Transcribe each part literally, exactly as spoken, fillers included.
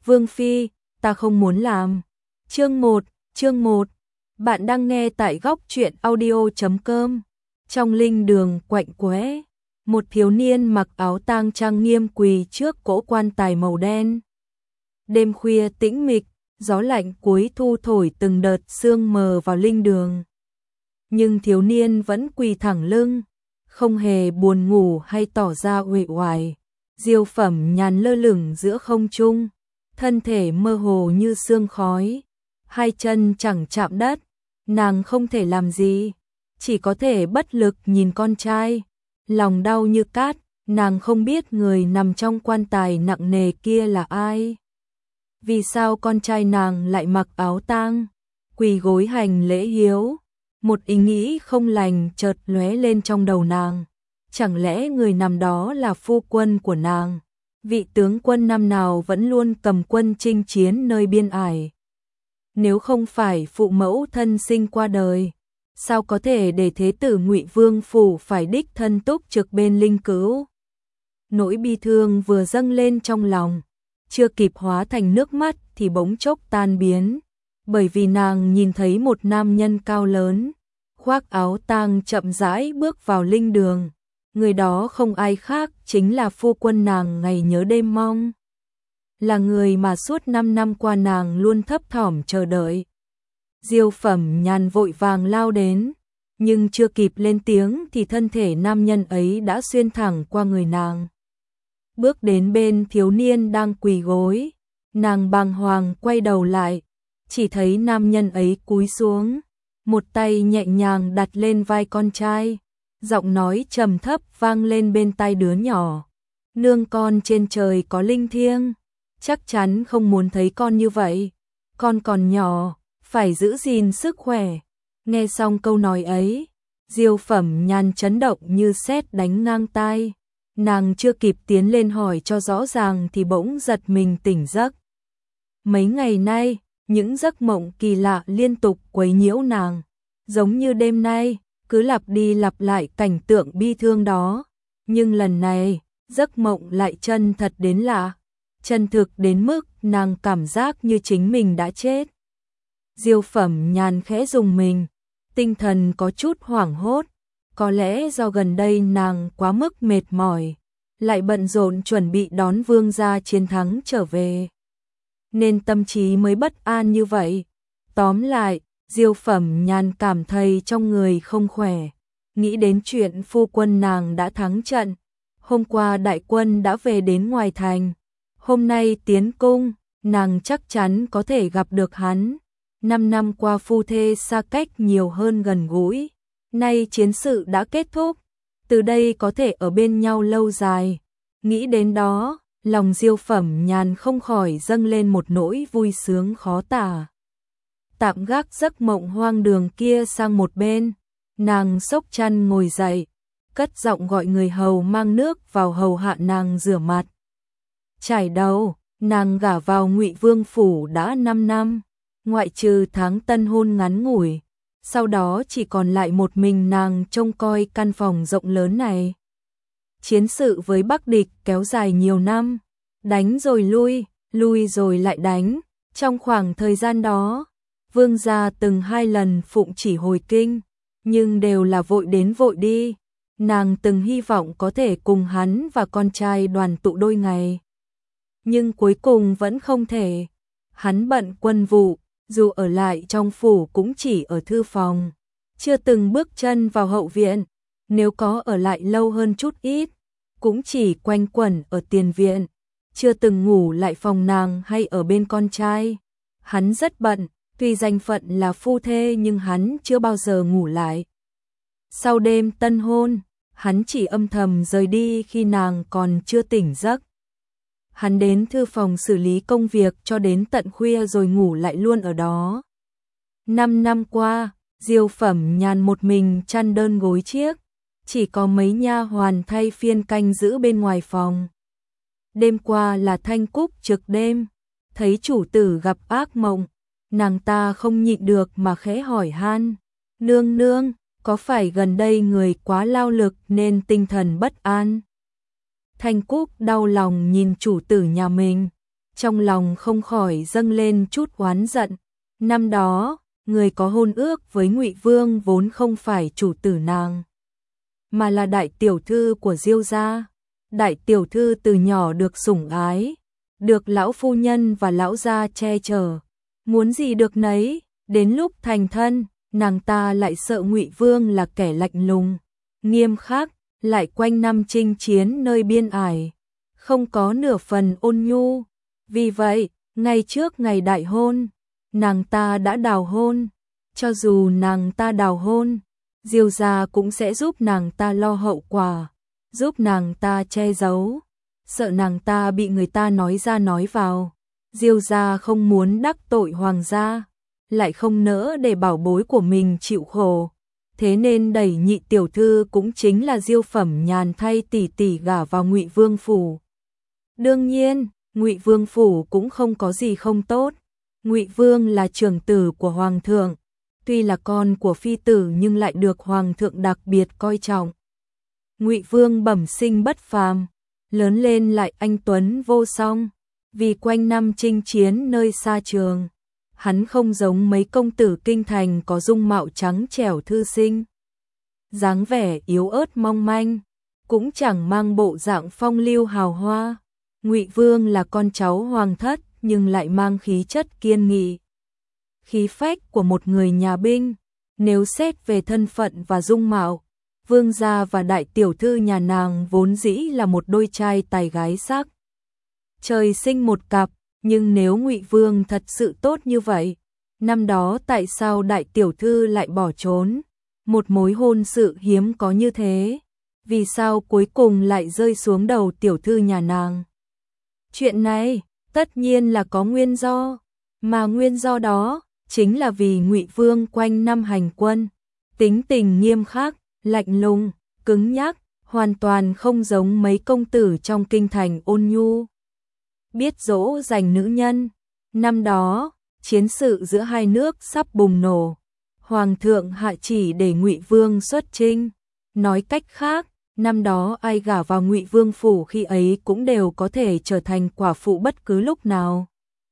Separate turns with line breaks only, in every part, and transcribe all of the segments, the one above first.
Vương Phi, ta không muốn làm. Chương một, chương một. Bạn đang nghe tại góc truyện audio chấm com. Trong linh đường quạnh quẽ, một thiếu niên mặc áo tang trang nghiêm quỳ trước cỗ quan tài màu đen. Đêm khuya tĩnh mịch, gió lạnh cuối thu thổi từng đợt sương mờ vào linh đường. Nhưng thiếu niên vẫn quỳ thẳng lưng, không hề buồn ngủ hay tỏ ra uể oải. Diêu Phẩm Nhàn lơ lửng giữa không trung, thân thể mơ hồ như sương khói, hai chân chẳng chạm đất, nàng không thể làm gì, chỉ có thể bất lực nhìn con trai, lòng đau như cát, nàng không biết người nằm trong quan tài nặng nề kia là ai. Vì sao con trai nàng lại mặc áo tang, quỳ gối hành lễ hiếu? Một ý nghĩ không lành chợt lóe lên trong đầu nàng. Chẳng lẽ người nằm đó là phu quân của nàng, vị tướng quân năm nào vẫn luôn cầm quân chinh chiến nơi biên ải? Nếu không phải phụ mẫu thân sinh qua đời, sao có thể để thế tử Ngụy Vương phủ phải đích thân túc trực bên linh cữu? Nỗi bi thương vừa dâng lên trong lòng, chưa kịp hóa thành nước mắt thì bỗng chốc tan biến, bởi vì nàng nhìn thấy một nam nhân cao lớn, khoác áo tang chậm rãi bước vào linh đường. Người đó không ai khác chính là phu quân nàng ngày nhớ đêm mong, là người mà suốt năm năm qua nàng luôn thấp thỏm chờ đợi. Diêu Phẩm Nhàn vội vàng lao đến, nhưng chưa kịp lên tiếng thì thân thể nam nhân ấy đã xuyên thẳng qua người nàng. Bước đến bên thiếu niên đang quỳ gối, nàng bàng hoàng quay đầu lại, chỉ thấy nam nhân ấy cúi xuống, một tay nhẹ nhàng đặt lên vai con trai. Giọng nói trầm thấp vang lên bên tai đứa nhỏ. Nương con trên trời có linh thiêng, chắc chắn không muốn thấy con như vậy. Con còn nhỏ, phải giữ gìn sức khỏe. Nghe xong câu nói ấy, Diêu Phẩm Nhàn chấn động như sét đánh ngang tai. Nàng chưa kịp tiến lên hỏi cho rõ ràng thì bỗng giật mình tỉnh giấc. Mấy ngày nay, những giấc mộng kỳ lạ liên tục quấy nhiễu nàng, giống như đêm nay cứ lặp đi lặp lại cảnh tượng bi thương đó, nhưng lần này, giấc mộng lại chân thật đến lạ, chân thực đến mức nàng cảm giác như chính mình đã chết. Diêu Phẩm Nhàn khẽ rùng mình, tinh thần có chút hoảng hốt, có lẽ do gần đây nàng quá mức mệt mỏi, lại bận rộn chuẩn bị đón vương gia chiến thắng trở về, nên tâm trí mới bất an như vậy. Tóm lại, Diêu Phẩm Nhàn cảm thấy trong người không khỏe, nghĩ đến chuyện phu quân nàng đã thắng trận, hôm qua đại quân đã về đến ngoài thành, hôm nay tiến cung, nàng chắc chắn có thể gặp được hắn. Năm năm qua phu thê xa cách nhiều hơn gần gũi, nay chiến sự đã kết thúc, từ đây có thể ở bên nhau lâu dài. Nghĩ đến đó, lòng Diêu Phẩm Nhàn không khỏi dâng lên một nỗi vui sướng khó tả. Tạm gác giấc mộng hoang đường kia sang một bên, nàng xốc chăn ngồi dậy, cất giọng gọi người hầu mang nước vào hầu hạ nàng rửa mặt. Trải đầu, nàng gả vào Ngụy Vương phủ đã năm năm, ngoại trừ tháng tân hôn ngắn ngủi, sau đó chỉ còn lại một mình nàng trông coi căn phòng rộng lớn này. Chiến sự với Bắc địch kéo dài nhiều năm, đánh rồi lui, lui rồi lại đánh, trong khoảng thời gian đó, vương gia từng hai lần phụng chỉ hồi kinh, nhưng đều là vội đến vội đi. Nàng từng hy vọng có thể cùng hắn và con trai đoàn tụ đôi ngày, nhưng cuối cùng vẫn không thể. Hắn bận quân vụ, dù ở lại trong phủ cũng chỉ ở thư phòng, chưa từng bước chân vào hậu viện, nếu có ở lại lâu hơn chút ít, cũng chỉ quanh quẩn ở tiền viện, chưa từng ngủ lại phòng nàng hay ở bên con trai. Hắn rất bận, tuy danh phận là phu thê nhưng hắn chưa bao giờ ngủ lại. Sau đêm tân hôn, hắn chỉ âm thầm rời đi khi nàng còn chưa tỉnh giấc. Hắn đến thư phòng xử lý công việc cho đến tận khuya rồi ngủ lại luôn ở đó. Năm năm qua, Diêu Phẩm Nhàn một mình chăn đơn gối chiếc, chỉ có mấy nha hoàn thay phiên canh giữ bên ngoài phòng. Đêm qua là Thanh Cúc trực đêm, thấy chủ tử gặp ác mộng, nàng ta không nhịn được mà khẽ hỏi han, nương nương, có phải gần đây người quá lao lực nên tinh thần bất an? Thanh Cúc đau lòng nhìn chủ tử nhà mình, trong lòng không khỏi dâng lên chút oán giận. Năm đó, người có hôn ước với Ngụy Vương vốn không phải chủ tử nàng, mà là đại tiểu thư của Diêu gia. Đại tiểu thư từ nhỏ được sủng ái, được lão phu nhân và lão gia che chở, muốn gì được nấy, đến lúc thành thân, nàng ta lại sợ Ngụy Vương là kẻ lạnh lùng, nghiêm khắc, lại quanh năm chinh chiến nơi biên ải, không có nửa phần ôn nhu. Vì vậy, ngay trước ngày đại hôn, nàng ta đã đào hôn. Cho dù nàng ta đào hôn, Diêu gia cũng sẽ giúp nàng ta lo hậu quả, giúp nàng ta che giấu, sợ nàng ta bị người ta nói ra nói vào. Diêu gia không muốn đắc tội hoàng gia, lại không nỡ để bảo bối của mình chịu khổ, thế nên đẩy nhị tiểu thư cũng chính là Diêu Phẩm Nhàn thay tỷ tỷ gả vào Ngụy Vương phủ. Đương nhiên, Ngụy Vương phủ cũng không có gì không tốt. Ngụy Vương là trưởng tử của hoàng thượng, tuy là con của phi tử nhưng lại được hoàng thượng đặc biệt coi trọng. Ngụy Vương bẩm sinh bất phàm, lớn lên lại anh tuấn vô song, vì quanh năm chinh chiến nơi xa trường, hắn không giống mấy công tử kinh thành có dung mạo trắng trẻo thư sinh, dáng vẻ yếu ớt mong manh, cũng chẳng mang bộ dạng phong lưu hào hoa. Ngụy Vương là con cháu hoàng thất nhưng lại mang khí chất kiên nghị, khí phách của một người nhà binh. Nếu xét về thân phận và dung mạo, Vương gia và đại tiểu thư nhà nàng vốn dĩ là một đôi trai tài gái sắc, trời sinh một cặp. Nhưng nếu Ngụy Vương thật sự tốt như vậy, năm đó tại sao đại tiểu thư lại bỏ trốn? Một mối hôn sự hiếm có như thế, vì sao cuối cùng lại rơi xuống đầu tiểu thư nhà nàng? Chuyện này tất nhiên là có nguyên do, mà nguyên do đó chính là vì Ngụy Vương quanh năm hành quân, tính tình nghiêm khắc, lạnh lùng, cứng nhắc, hoàn toàn không giống mấy công tử trong kinh thành ôn nhu, biết dỗ dành nữ nhân. Năm đó, chiến sự giữa hai nước sắp bùng nổ, hoàng thượng hạ chỉ để Ngụy Vương xuất chinh. Nói cách khác, năm đó ai gả vào Ngụy Vương phủ khi ấy cũng đều có thể trở thành quả phụ bất cứ lúc nào.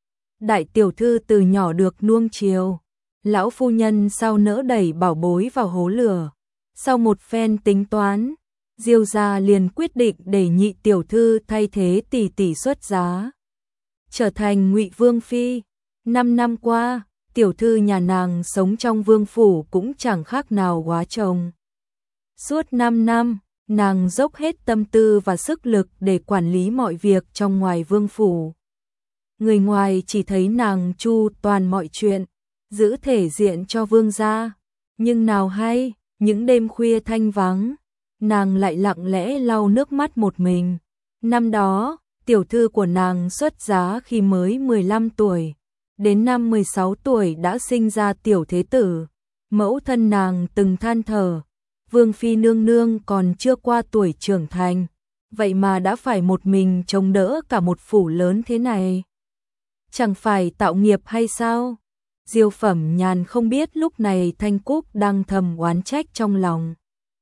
Đại tiểu thư từ nhỏ được nuông chiều, lão phu nhân sao nỡ đẩy bảo bối vào hố lửa. Sau một phen tính toán, Diêu gia liền quyết định để nhị tiểu thư thay thế tỷ tỷ xuất giá, trở thành Ngụy Vương phi. Năm năm qua, tiểu thư nhà nàng sống trong vương phủ cũng chẳng khác nào góa chồng. Suốt năm năm, nàng dốc hết tâm tư và sức lực để quản lý mọi việc trong ngoài vương phủ. Người ngoài chỉ thấy nàng chu toàn mọi chuyện, giữ thể diện cho vương gia, nhưng nào hay, những đêm khuya thanh vắng, nàng lại lặng lẽ lau nước mắt một mình. Năm đó, tiểu thư của nàng xuất giá khi mới mười lăm tuổi, đến năm mười sáu tuổi đã sinh ra tiểu thế tử. Mẫu thân nàng từng than thở, Vương phi nương nương còn chưa qua tuổi trưởng thành, vậy mà đã phải một mình chống đỡ cả một phủ lớn thế này. Chẳng phải tạo nghiệp hay sao? Diêu Phẩm Nhàn không biết lúc này Thanh Cúc đang thầm oán trách trong lòng.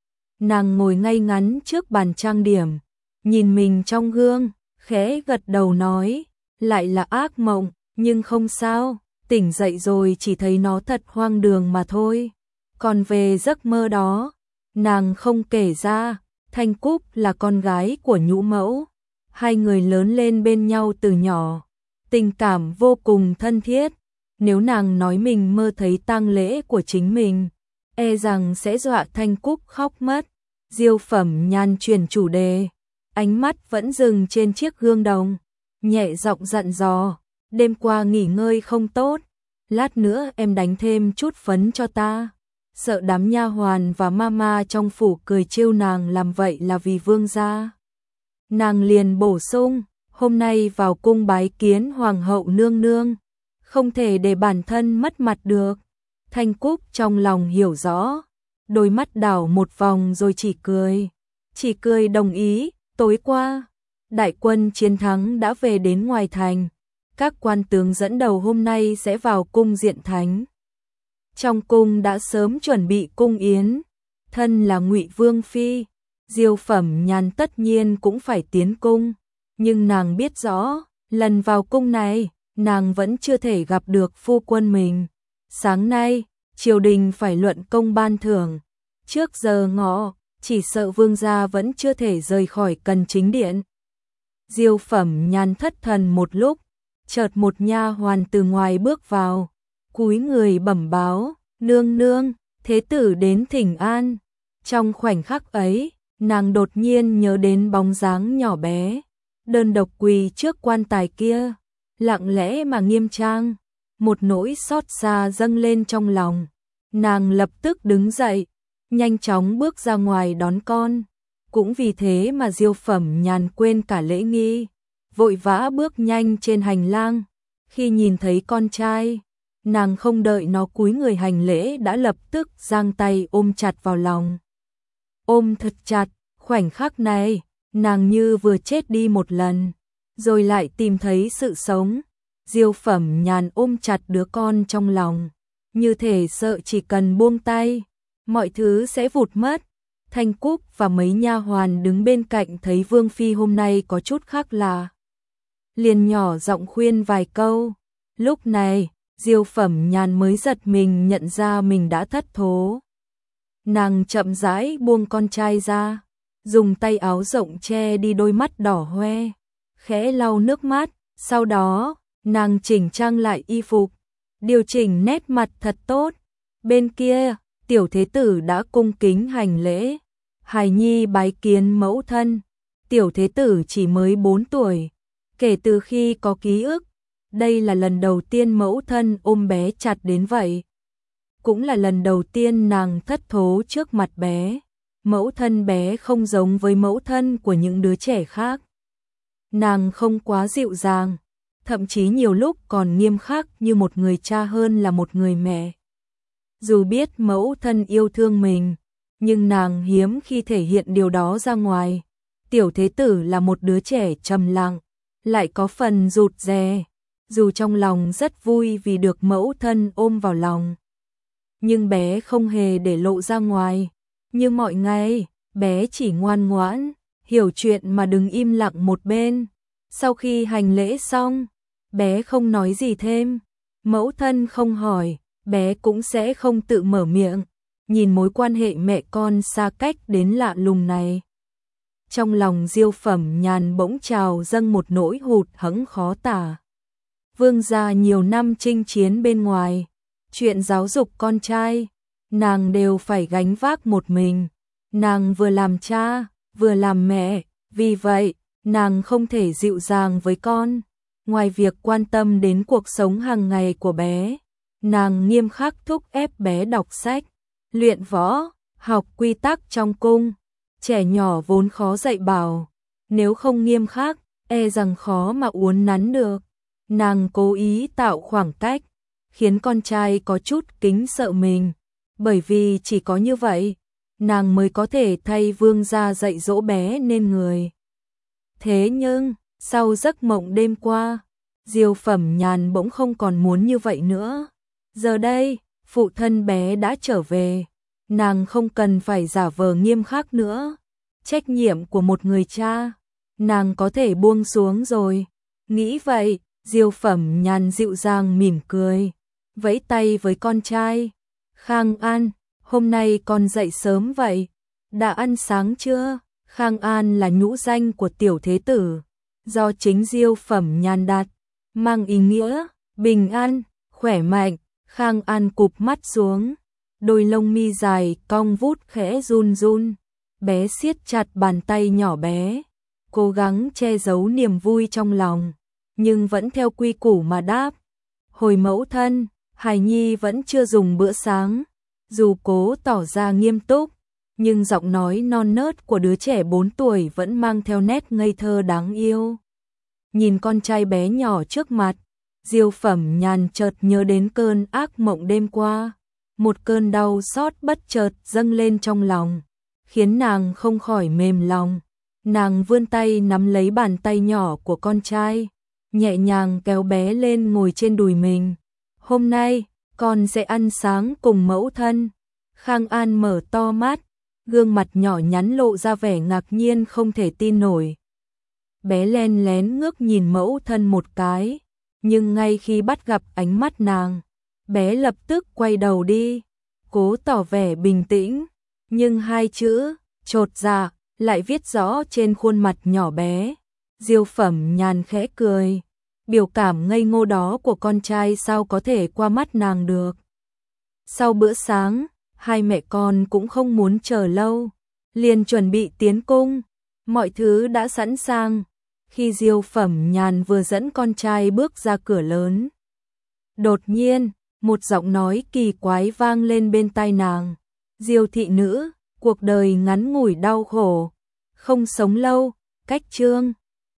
Nàng ngồi ngay ngắn trước bàn trang điểm, nhìn mình trong gương, khẽ gật đầu nói, lại là ác mộng, nhưng không sao, tỉnh dậy rồi chỉ thấy nó thật hoang đường mà thôi. Còn về giấc mơ đó, nàng không kể ra. Thanh Cúc là con gái của nhũ mẫu, hai người lớn lên bên nhau từ nhỏ, tình cảm vô cùng thân thiết. Nếu nàng nói mình mơ thấy tang lễ của chính mình, e rằng sẽ dọa Thanh Cúc khóc mất. Diêu Phẩm Nhàn chuyển chủ đề, ánh mắt vẫn dừng trên chiếc gương đồng, nhẹ giọng dặn dò, đêm qua nghỉ ngơi không tốt, lát nữa em đánh thêm chút phấn cho ta. Sợ đám nha hoàn và mama trong phủ cười trêu nàng làm vậy là vì vương gia. Nàng liền bổ sung, hôm nay vào cung bái kiến hoàng hậu nương nương, không thể để bản thân mất mặt được. Thanh Cúc trong lòng hiểu rõ, đôi mắt đảo một vòng rồi chỉ cười, chỉ cười đồng ý. Tối qua, đại quân chiến thắng đã về đến ngoài thành, các quan tướng dẫn đầu hôm nay sẽ vào cung diện thánh. Trong cung đã sớm chuẩn bị cung yến, thân là Ngụy Vương phi, Diêu Phẩm Nhàn tất nhiên cũng phải tiến cung, nhưng nàng biết rõ, Lần vào cung này, nàng vẫn chưa thể gặp được phu quân mình. Sáng nay, triều đình phải luận công ban thưởng. Trước giờ ngọ, chỉ sợ vương gia vẫn chưa thể rời khỏi Cần Chính Điện. Diêu Phẩm Nhàn thất thần một lúc, chợt một nha hoàn từ ngoài bước vào, cúi người bẩm báo, nương nương, thế tử đến thỉnh an. Trong khoảnh khắc ấy, nàng đột nhiên nhớ đến bóng dáng nhỏ bé, đơn độc quỳ trước quan tài kia, lặng lẽ mà nghiêm trang, một nỗi xót xa dâng lên trong lòng. Nàng lập tức đứng dậy, nhanh chóng bước ra ngoài đón con. Cũng vì thế mà Diêu Phẩm Nhàn quên cả lễ nghi, vội vã bước nhanh trên hành lang. Khi nhìn thấy con trai, nàng không đợi nó cúi người hành lễ đã lập tức giang tay ôm chặt vào lòng. Ôm thật chặt, khoảnh khắc này, nàng như vừa chết đi một lần, rồi lại tìm thấy sự sống. Diêu Phẩm Nhàn ôm chặt đứa con trong lòng, như thể sợ chỉ cần buông tay, mọi thứ sẽ vụt mất. Thanh Cúc và mấy nha hoàn đứng bên cạnh thấy Vương Phi hôm nay có chút khác lạ, liền nhỏ giọng khuyên vài câu. Lúc này, Diêu Phẩm Nhàn mới giật mình nhận ra mình đã thất thố. Nàng chậm rãi buông con trai ra, dùng tay áo rộng che đi đôi mắt đỏ hoe, khẽ lau nước mắt, sau đó, nàng chỉnh trang lại y phục, điều chỉnh nét mặt thật tốt. Bên kia, tiểu thế tử đã cung kính hành lễ. Hài nhi bái kiến mẫu thân. Tiểu thế tử chỉ mới bốn tuổi, kể từ khi có ký ức, đây là lần đầu tiên mẫu thân ôm bé chặt đến vậy. Cũng là lần đầu tiên nàng thất thố trước mặt bé. Mẫu thân bé không giống với mẫu thân của những đứa trẻ khác. Nàng không quá dịu dàng, thậm chí nhiều lúc còn nghiêm khắc như một người cha hơn là một người mẹ. Dù biết mẫu thân yêu thương mình, nhưng nàng hiếm khi thể hiện điều đó ra ngoài. Tiểu thế tử là một đứa trẻ trầm lặng, lại có phần rụt rè, dù trong lòng rất vui vì được mẫu thân ôm vào lòng. Nhưng bé không hề để lộ ra ngoài. Như mọi ngày, bé chỉ ngoan ngoãn, hiểu chuyện mà đứng im lặng một bên. Sau khi hành lễ xong, bé không nói gì thêm. Mẫu thân không hỏi, bé cũng sẽ không tự mở miệng. Nhìn mối quan hệ mẹ con xa cách đến lạ lùng này, trong lòng Diêu Phẩm Nhàn bỗng trào dâng một nỗi hụt hẫng khó tả. Vương gia nhiều năm chinh chiến bên ngoài, chuyện giáo dục con trai, nàng đều phải gánh vác một mình. Nàng vừa làm cha, vừa làm mẹ, vì vậy, nàng không thể dịu dàng với con. Ngoài việc quan tâm đến cuộc sống hàng ngày của bé, nàng nghiêm khắc thúc ép bé đọc sách, luyện võ, học quy tắc trong cung. Trẻ nhỏ vốn khó dạy bảo, nếu không nghiêm khắc, e rằng khó mà uốn nắn được. Nàng cố ý tạo khoảng cách, khiến con trai có chút kính sợ mình, bởi vì chỉ có như vậy, nàng mới có thể thay vương gia dạy dỗ bé nên người. Thế nhưng, sau giấc mộng đêm qua, Diêu Phẩm Nhàn bỗng không còn muốn như vậy nữa. Giờ đây, phụ thân bé đã trở về, nàng không cần phải giả vờ nghiêm khắc nữa. Trách nhiệm của một người cha, nàng có thể buông xuống rồi. Nghĩ vậy, Diêu Phẩm Nhàn dịu dàng mỉm cười, vẫy tay với con trai. Khang An, hôm nay con dậy sớm vậy, đã ăn sáng chưa? Khang An là nhũ danh của tiểu thế tử, do chính Diêu Phẩm Nhàn đặt, mang ý nghĩa bình an, khỏe mạnh. Khang An cụp mắt xuống, đôi lông mi dài cong vút khẽ run run. Bé siết chặt bàn tay nhỏ bé, cố gắng che giấu niềm vui trong lòng, nhưng vẫn theo quy củ mà đáp. Hồi mẫu thân, hài nhi vẫn chưa dùng bữa sáng. Dù cố tỏ ra nghiêm túc, nhưng giọng nói non nớt của đứa trẻ bốn tuổi vẫn mang theo nét ngây thơ đáng yêu. Nhìn con trai bé nhỏ trước mặt, Diêu Phẩm Nhàn chợt nhớ đến cơn ác mộng đêm qua. Một cơn đau xót bất chợt dâng lên trong lòng, khiến nàng không khỏi mềm lòng. Nàng vươn tay nắm lấy bàn tay nhỏ của con trai, nhẹ nhàng kéo bé lên ngồi trên đùi mình. Hôm nay, con sẽ ăn sáng cùng mẫu thân. Khang An mở to mắt, gương mặt nhỏ nhắn lộ ra vẻ ngạc nhiên không thể tin nổi. bé len lén ngước nhìn mẫu thân một cái, nhưng ngay khi bắt gặp ánh mắt nàng, bé lập tức quay đầu đi, cố tỏ vẻ bình tĩnh, nhưng hai chữ chột dạ lại viết rõ trên khuôn mặt nhỏ bé. Diêu Phẩm Nhàn khẽ cười, biểu cảm ngây ngô đó của con trai sao có thể qua mắt nàng được. Sau bữa sáng, hai mẹ con cũng không muốn chờ lâu, liền chuẩn bị tiến cung, mọi thứ đã sẵn sàng. Khi Diêu Phẩm Nhàn vừa dẫn con trai bước ra cửa lớn, đột nhiên, một giọng nói kỳ quái vang lên bên tai nàng. Diêu thị nữ, cuộc đời ngắn ngủi đau khổ, không sống lâu, cách chương.